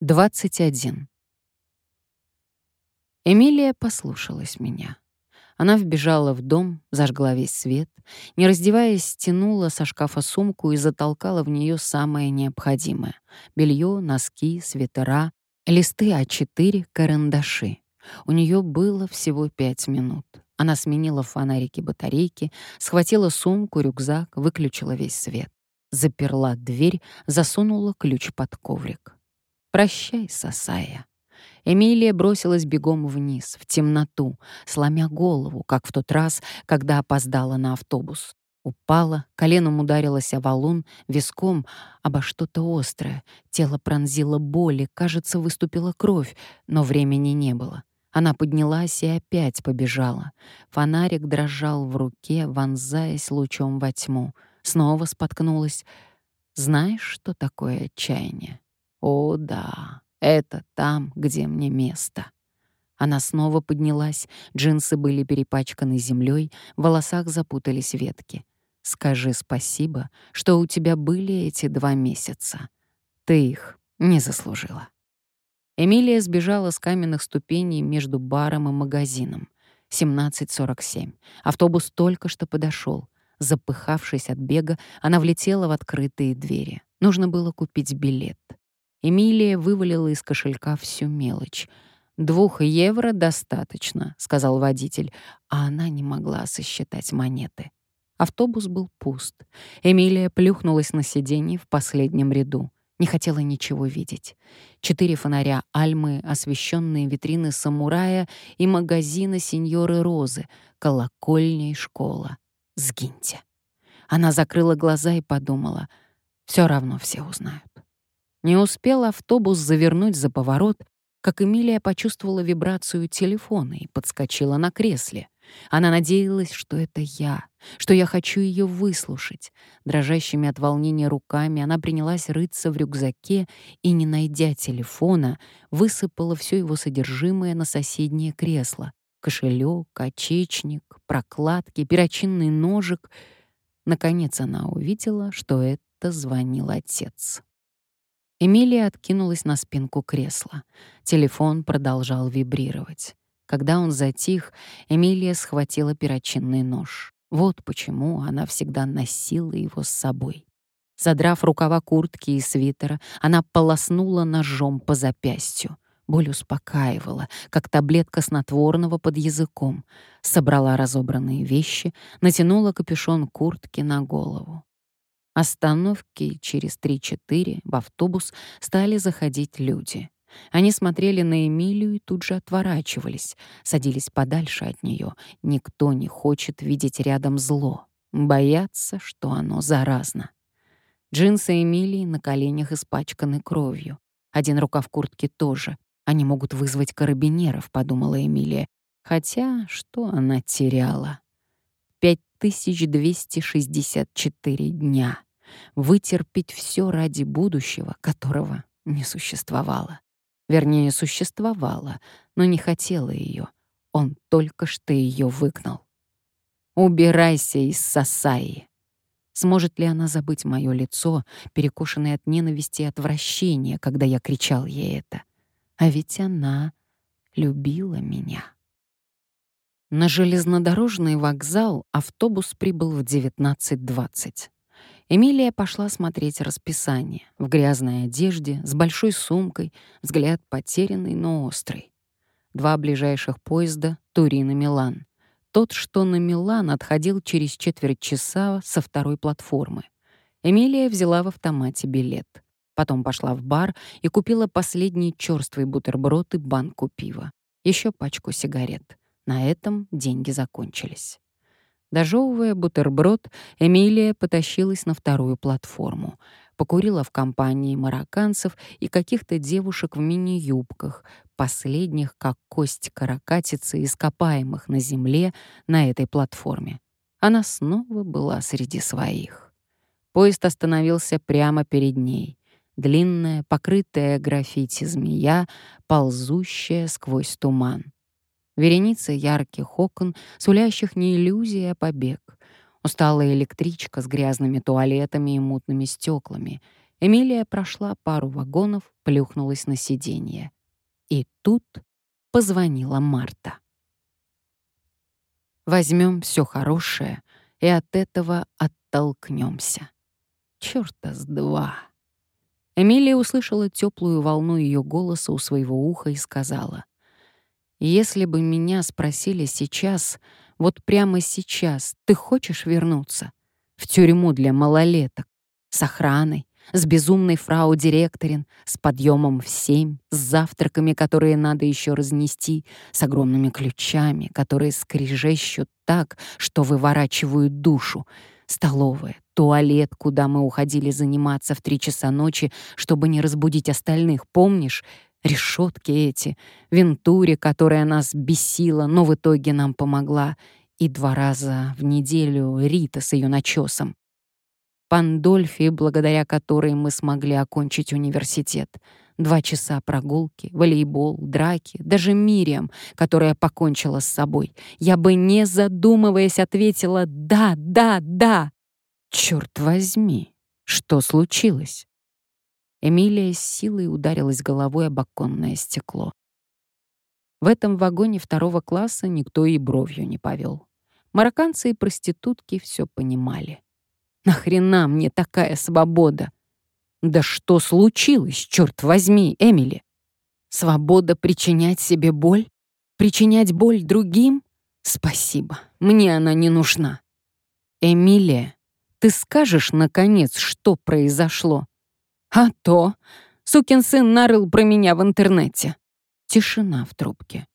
21. Эмилия послушалась меня. Она вбежала в дом, зажгла весь свет, не раздеваясь, стянула со шкафа сумку и затолкала в нее самое необходимое: белье, носки, свитера, листы А4, карандаши. У нее было всего 5 минут. Она сменила фонарики, батарейки, схватила сумку, рюкзак, выключила весь свет. Заперла дверь, засунула ключ под коврик. «Прощай, Сасая». Эмилия бросилась бегом вниз, в темноту, сломя голову, как в тот раз, когда опоздала на автобус. Упала, коленом ударилась о валун, виском обо что-то острое. Тело пронзило боль, и, кажется, выступила кровь, но времени не было. Она поднялась и опять побежала. Фонарик дрожал в руке, вонзаясь лучом во тьму. Снова споткнулась. Знаешь, что такое отчаяние? О, да. Это там, где мне место. Она снова поднялась, джинсы были перепачканы землей, в волосах запутались ветки. Скажи спасибо, что у тебя были эти 2 месяца. Ты их не заслужила. Эмилия сбежала с каменных ступеней между баром и магазином. 17:47. Автобус только что подошел. Запыхавшись от бега, она влетела в открытые двери. Нужно было купить билет. Эмилия вывалила из кошелька всю мелочь. 2 евро достаточно», — сказал водитель, а она не могла сосчитать монеты. Автобус был пуст. Эмилия плюхнулась на сиденье в последнем ряду. Не хотела ничего видеть. 4 фонаря Альмы, освещенные витрины самурая и магазина сеньоры Розы, колокольня и школа. Сгиньте. Она закрыла глаза и подумала: все равно все узнают. Не успел автобус завернуть за поворот, как Эмилия почувствовала вибрацию телефона и подскочила на кресле. Она надеялась, что это я, что я хочу ее выслушать. Дрожащими от волнения руками она принялась рыться в рюкзаке и, не найдя телефона, высыпала все его содержимое на соседнее кресло: кошелек, очечник, прокладки, перочинный ножик. Наконец она увидела, что это звонил отец. Эмилия откинулась на спинку кресла. Телефон продолжал вибрировать. Когда он затих, Эмилия схватила перочинный нож. Вот почему она всегда носила его с собой. Задрав рукава куртки и свитера, она полоснула ножом по запястью. Боль успокаивала, как таблетка снотворного под языком. Собрала разобранные вещи, натянула капюшон куртки на голову. Остановки через 3-4 в автобус стали заходить люди. Они смотрели на Эмилию и тут же отворачивались, садились подальше от нее. Никто не хочет видеть рядом зло, боятся, что оно заразно. Джинсы Эмилии на коленях испачканы кровью. Один рукав куртки тоже. Они могут вызвать карабинеров, подумала Эмилия. Хотя что она теряла? 5264 дня. Вытерпеть все ради будущего, которого не существовало. Вернее, существовало, но не хотела ее. Он только что ее выгнал. «Убирайся из Сасаи». Сможет ли она забыть мое лицо, перекошенное от ненависти и отвращения, когда я кричал ей это? А ведь она любила меня. На железнодорожный вокзал автобус прибыл в 19:20. Эмилия пошла смотреть расписание. В грязной одежде, с большой сумкой, взгляд потерянный, но острый. 2 ближайших поезда — Турин и Милан. Тот, что на Милан, отходил через четверть часа со 2-й платформы. Эмилия взяла в автомате билет. Потом пошла в бар и купила последний чёрствый бутерброд и банку пива. Еще пачку сигарет. На этом деньги закончились. Дожевывая бутерброд, Эмилия потащилась на 2-ю платформу. Покурила в компании марокканцев и каких-то девушек в мини-юбках, последних, как кость каракатицы, ископаемых на земле на этой платформе. Она снова была среди своих. Поезд остановился прямо перед ней. Длинная, покрытая граффити змея, ползущая сквозь туман. Вереница ярких окон, сулящих не иллюзии, а побег. Усталая электричка с грязными туалетами и мутными стеклами. Эмилия прошла пару вагонов, плюхнулась на сиденье. И тут позвонила Марта. Возьмем все хорошее и от этого оттолкнемся. Чёрта с два. Эмилия услышала теплую волну ее голоса у своего уха и сказала: «Если бы меня спросили сейчас, вот прямо сейчас, ты хочешь вернуться в тюрьму для малолеток, с охраной, с безумной фрау-директорин, с подъемом в 7, с завтраками, которые надо еще разнести, с огромными ключами, которые скрежещут так, что выворачивают душу, столовая, туалет, куда мы уходили заниматься в 3 часа ночи, чтобы не разбудить остальных, помнишь? Решетки эти, Вентуре, которая нас бесила, но в итоге нам помогла, и 2 раза в неделю Рита с ее начесом. Пандольфи, благодаря которой мы смогли окончить университет. 2 часа прогулки, волейбол, драки, даже Мириам, которая покончила с собой. Я бы, не задумываясь, ответила «да, да, да». Черт возьми, что случилось? Эмилия с силой ударилась головой об оконное стекло. В этом вагоне 2 класса никто и бровью не повел. Марокканцы и проститутки все понимали. Нахрена мне такая свобода? Да что случилось, черт возьми, Эмили? Свобода причинять себе боль? Причинять боль другим? Спасибо, мне она не нужна. Эмилия, ты скажешь, наконец, что произошло? А то, сукин сын нарыл про меня в интернете. Тишина в трубке.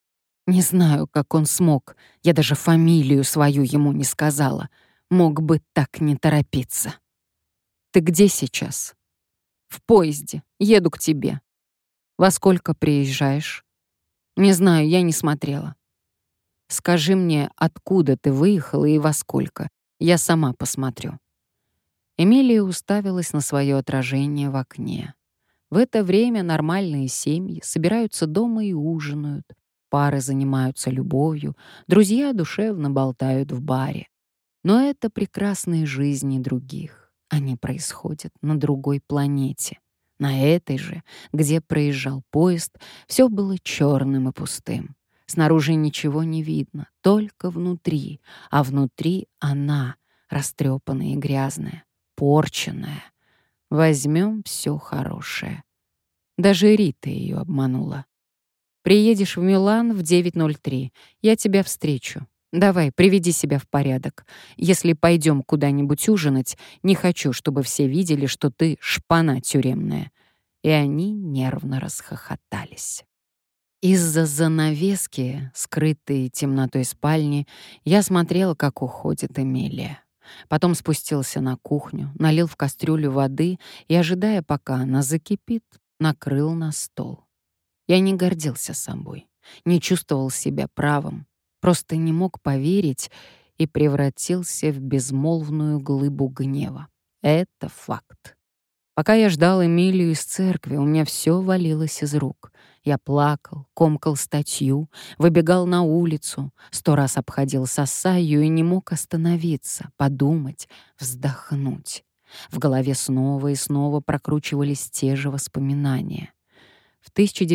Не знаю, как он смог. Я даже фамилию свою ему не сказала. Мог бы так не торопиться. Ты где сейчас? В поезде. Еду к тебе. Во сколько приезжаешь? Не знаю, я не смотрела. Скажи мне, откуда ты выехала и во сколько. Я сама посмотрю. Эмилия уставилась на свое отражение в окне. В это время нормальные семьи собираются дома и ужинают, пары занимаются любовью, друзья душевно болтают в баре. Но это прекрасные жизни других. Они происходят на другой планете. На этой же, где проезжал поезд, все было черным и пустым. Снаружи ничего не видно, только внутри, а внутри она, растрепанная и грязная, порченная. Возьмем все хорошее. Даже Рита ее обманула. Приедешь в Милан в 9:03. Я тебя встречу. Давай, приведи себя в порядок. Если пойдем куда-нибудь ужинать, не хочу, чтобы все видели, что ты шпана тюремная». И они нервно расхохотались. Из-за занавески, скрытой темнотой спальни, я смотрела, как уходит Эмилия. Потом спустился на кухню, налил в кастрюлю воды и, ожидая, пока она закипит, накрыл на стол. Я не гордился собой, не чувствовал себя правым, просто не мог поверить и превратился в безмолвную глыбу гнева. Это факт. Пока я ждал Эмилию из церкви, у меня все валилось из рук. Я плакал, комкал статью, выбегал на улицу, 100 раз обходил Сасаю и не мог остановиться, подумать, вздохнуть. В голове снова и снова прокручивались те же воспоминания. В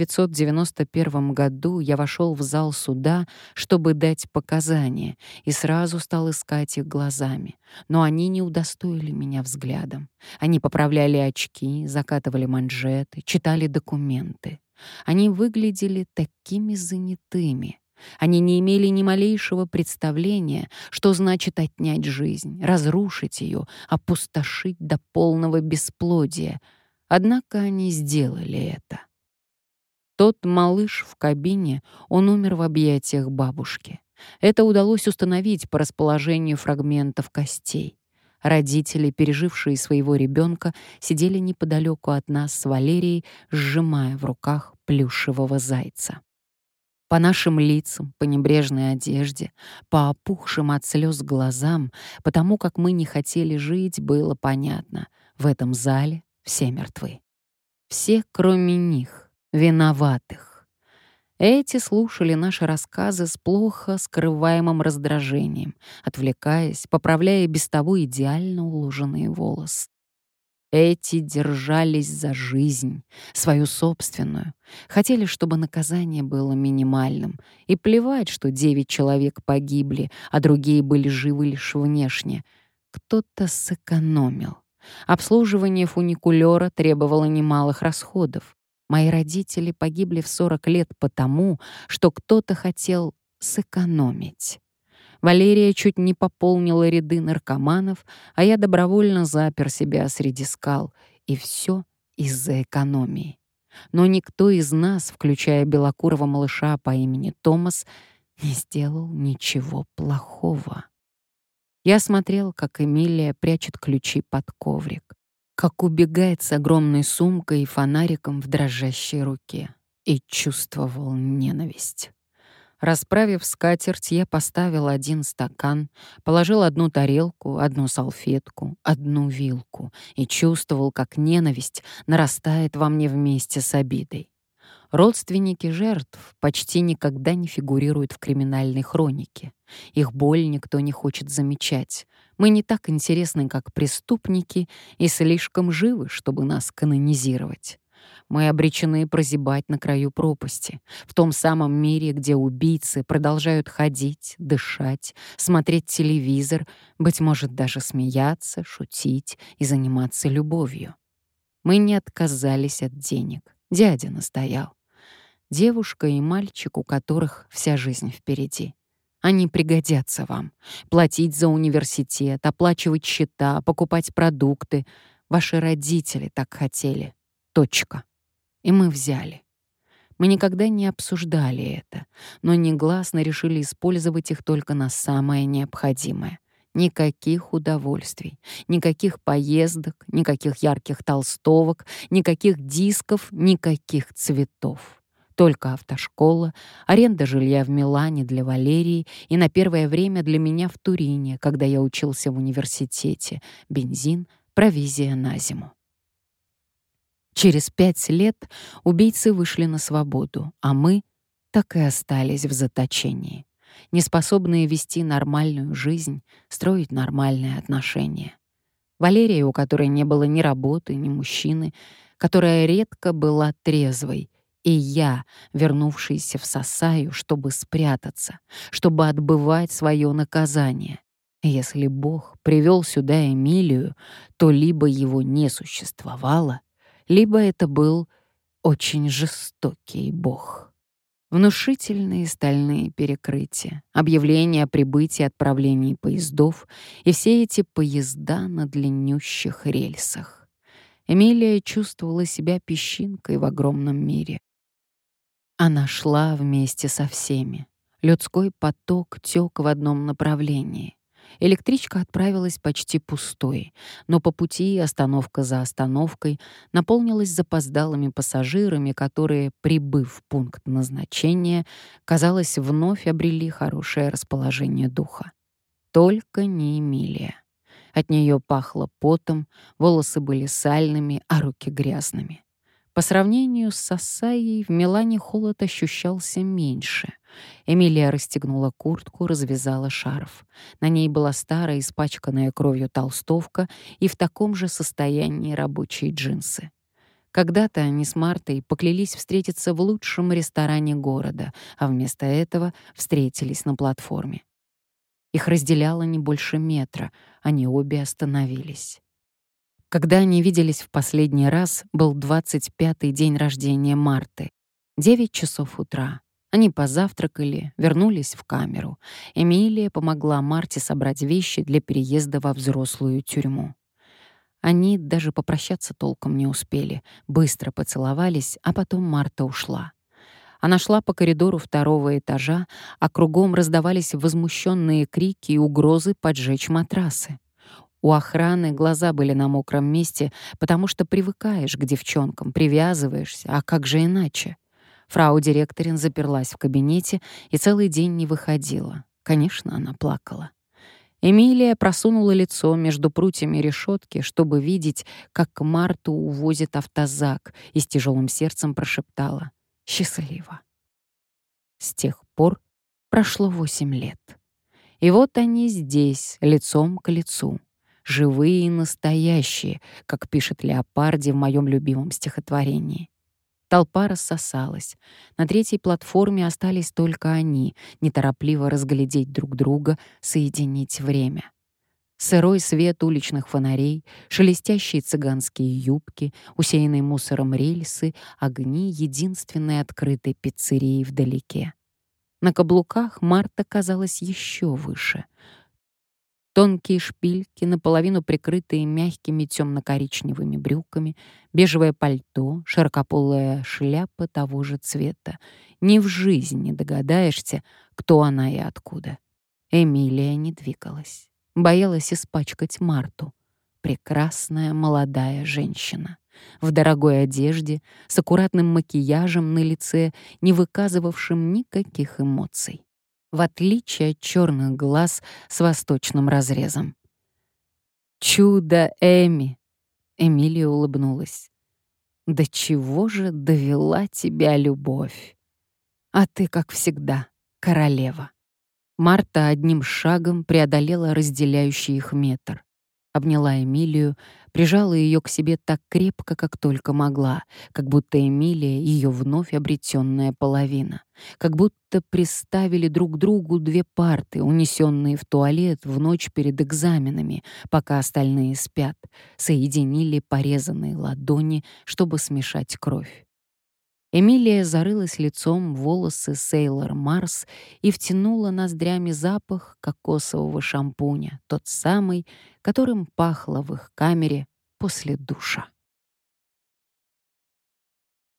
1991 году я вошел в зал суда, чтобы дать показания, и сразу стал искать их глазами. Но они не удостоили меня взглядом. Они поправляли очки, закатывали манжеты, читали документы. Они выглядели такими занятыми. Они не имели ни малейшего представления, что значит отнять жизнь, разрушить ее, опустошить до полного бесплодия. Однако они сделали это. Тот малыш в кабине, он умер в объятиях бабушки. Это удалось установить по расположению фрагментов костей. Родители, пережившие своего ребенка, сидели неподалеку от нас с Валерией, сжимая в руках плюшевого зайца. По нашим лицам, по небрежной одежде, по опухшим от слез глазам, потому как мы не хотели жить, было понятно — в этом зале все мертвы. Все, кроме них, виноватых. Эти слушали наши рассказы с плохо скрываемым раздражением, отвлекаясь, поправляя без того идеально уложенные волосы. Эти держались за жизнь, свою собственную. Хотели, чтобы наказание было минимальным. И плевать, что 9 человек погибли, а другие были живы лишь внешне. Кто-то сэкономил. Обслуживание фуникулера требовало немалых расходов. Мои родители погибли в 40 лет потому, что кто-то хотел сэкономить. Валерия чуть не пополнила ряды наркоманов, а я добровольно запер себя среди скал. И все из-за экономии. Но никто из нас, включая белокурого малыша по имени Томас, не сделал ничего плохого. Я смотрел, как Эмилия прячет ключи под коврик, как убегает с огромной сумкой и фонариком в дрожащей руке, и чувствовал ненависть. Расправив скатерть, я поставил 1 стакан, положил 1 тарелку, 1 салфетку, 1 вилку и чувствовал, как ненависть нарастает во мне вместе с обидой. Родственники жертв почти никогда не фигурируют в криминальной хронике. Их боль никто не хочет замечать. Мы не так интересны, как преступники, и слишком живы, чтобы нас канонизировать. Мы обречены прозябать на краю пропасти, в том самом мире, где убийцы продолжают ходить, дышать, смотреть телевизор, быть может, даже смеяться, шутить и заниматься любовью. Мы не отказались от денег. Дядя настоял. Девушка и мальчик, у которых вся жизнь впереди. Они пригодятся вам. Платить за университет, оплачивать счета, покупать продукты. Ваши родители так хотели. Точка. И мы взяли. Мы никогда не обсуждали это, но негласно решили использовать их только на самое необходимое. Никаких удовольствий, никаких поездок, никаких ярких толстовок, никаких дисков, никаких цветов. Только автошкола, аренда жилья в Милане для Валерии и на первое время для меня в Турине, когда я учился в университете, бензин, провизия на зиму. Через 5 лет убийцы вышли на свободу, а мы так и остались в заточении, неспособные вести нормальную жизнь, строить нормальные отношения. Валерия, у которой не было ни работы, ни мужчины, которая редко была трезвой, и я, вернувшийся в Сасаю, чтобы спрятаться, чтобы отбывать свое наказание. И если Бог привел сюда Эмилию, то либо его не существовало, либо это был очень жестокий Бог. Внушительные стальные перекрытия, объявления о прибытии и отправлении поездов и все эти поезда на длиннющих рельсах. Эмилия чувствовала себя песчинкой в огромном мире. Она шла вместе со всеми. Людской поток тек в одном направлении. Электричка отправилась почти пустой, но по пути, остановка за остановкой, наполнилась запоздалыми пассажирами, которые, прибыв в пункт назначения, казалось, вновь обрели хорошее расположение духа. Только не Эмилия. От нее пахло потом, волосы были сальными, а руки грязными. По сравнению с Сасаей в Милане холод ощущался меньше. Эмилия расстегнула куртку, развязала шарф. На ней была старая, испачканная кровью толстовка и в таком же состоянии рабочие джинсы. Когда-то они с Мартой поклялись встретиться в лучшем ресторане города, а вместо этого встретились на платформе. Их разделяло не больше метра, они обе остановились. Когда они виделись в последний раз, был 25-й день рождения Марты. 9 часов утра. Они позавтракали, вернулись в камеру. Эмилия помогла Марте собрать вещи для переезда во взрослую тюрьму. Они даже попрощаться толком не успели. Быстро поцеловались, а потом Марта ушла. Она шла по коридору 2-го этажа, а кругом раздавались возмущенные крики и угрозы поджечь матрасы. У охраны глаза были на мокром месте, потому что привыкаешь к девчонкам, привязываешься, а как же иначе? Фрау-директорин заперлась в кабинете и целый день не выходила. Конечно, она плакала. Эмилия просунула лицо между прутьями решетки, чтобы видеть, как Марту увозит автозак, и с тяжелым сердцем прошептала: «Счастливо». С тех пор прошло 8 лет. И вот они здесь, лицом к лицу. живые и настоящие, как пишет Леопарди в моем любимом стихотворении. Толпа рассосалась. На третьей платформе остались только они, неторопливо разглядеть друг друга, соединить время. Сырой свет уличных фонарей, шелестящие цыганские юбки, усеянные мусором рельсы, огни единственной открытой пиццерии вдалеке. На каблуках Марта казалась еще выше. Тонкие шпильки, наполовину прикрытые мягкими темно-коричневыми брюками, бежевое пальто, широкополая шляпа того же цвета. Ни в жизни не догадаешься, кто она и откуда. Эмилия не двигалась. Боялась испачкать Марту. Прекрасная молодая женщина. В дорогой одежде, с аккуратным макияжем на лице, не выказывавшим никаких эмоций. В отличие от черных глаз с восточным разрезом. «Чудо Эми!» — Эмилия улыбнулась. «До чего же довела тебя любовь? А ты, как всегда, королева». Марта одним шагом преодолела разделяющий их метр. Обняла Эмилию, прижала ее к себе так крепко, как только могла, как будто Эмилия — ее вновь обретенная половина, как будто приставили друг к другу две парты, унесенные в туалет в ночь перед экзаменами, пока остальные спят, соединили порезанные ладони, чтобы смешать кровь. Эмилия зарылась лицом в волосы Сейлор Марс и втянула ноздрями запах кокосового шампуня, тот самый, которым пахло в их камере после душа.